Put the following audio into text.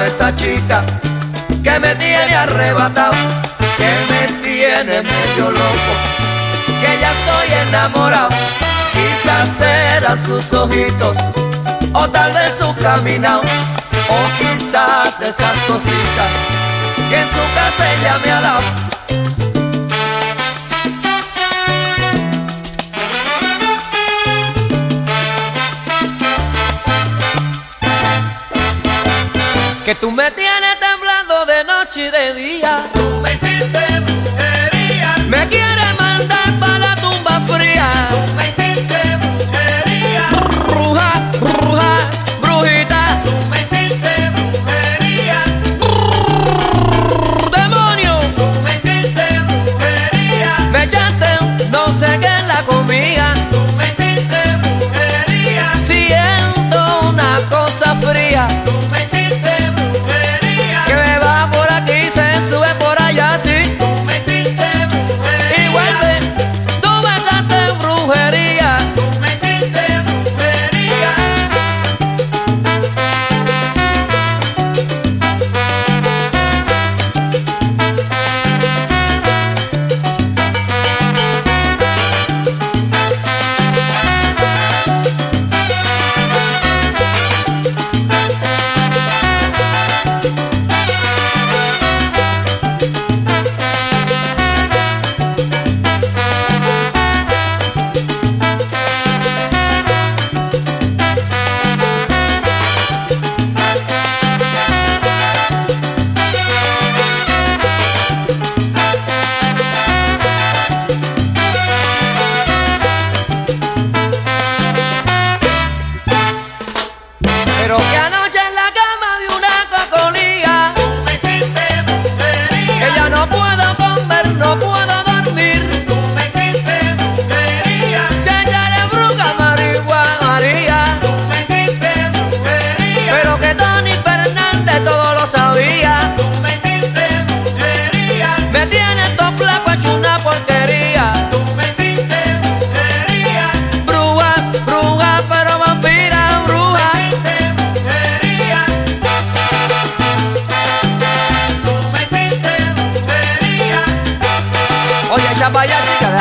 esa chica que me tiene arrebatado, que me tiene medio loco, que ya estoy enamorado. Quizás serán sus ojitos, o tal vez su caminado, o quizás esas cositas que en su casa ella me ha dado. Que tú me tienes temblando de noche y de día. Tú me hiciste brujería. Me quieres mandar pa' la tumba fría. Tú me hiciste brujería. Bruja, bruja, brujita. Tú me hiciste brujería. Demonio. Tú me hiciste brujería. Me echaste no sé qué en la comida. Tú me hiciste brujería. Siento una cosa fría. Tú me hiciste brujería. Que me va por aquí, se sube por allá, sí. Tú me hiciste brujería. Y vuelve, tú me echaste brujería. Tú me hiciste brujería. Pero que anoche en la cama de una cocolía, Tú me hiciste brujería. que ya no puedo comer, no puedo dormir. Tú me hiciste brujería. Chéchale bruja, marihuana, María. Tú me hiciste brujería. Pero que Tony Fernández todo lo sabía. Tú me hiciste brujería. Me tienes todo flaco hecho una porquería. Tú me hiciste brujería. Bruja, bruja, pero vampira, bruja. Tú me hiciste brujería. Tú me hiciste brujería. Oye, echa pa' allá, chica,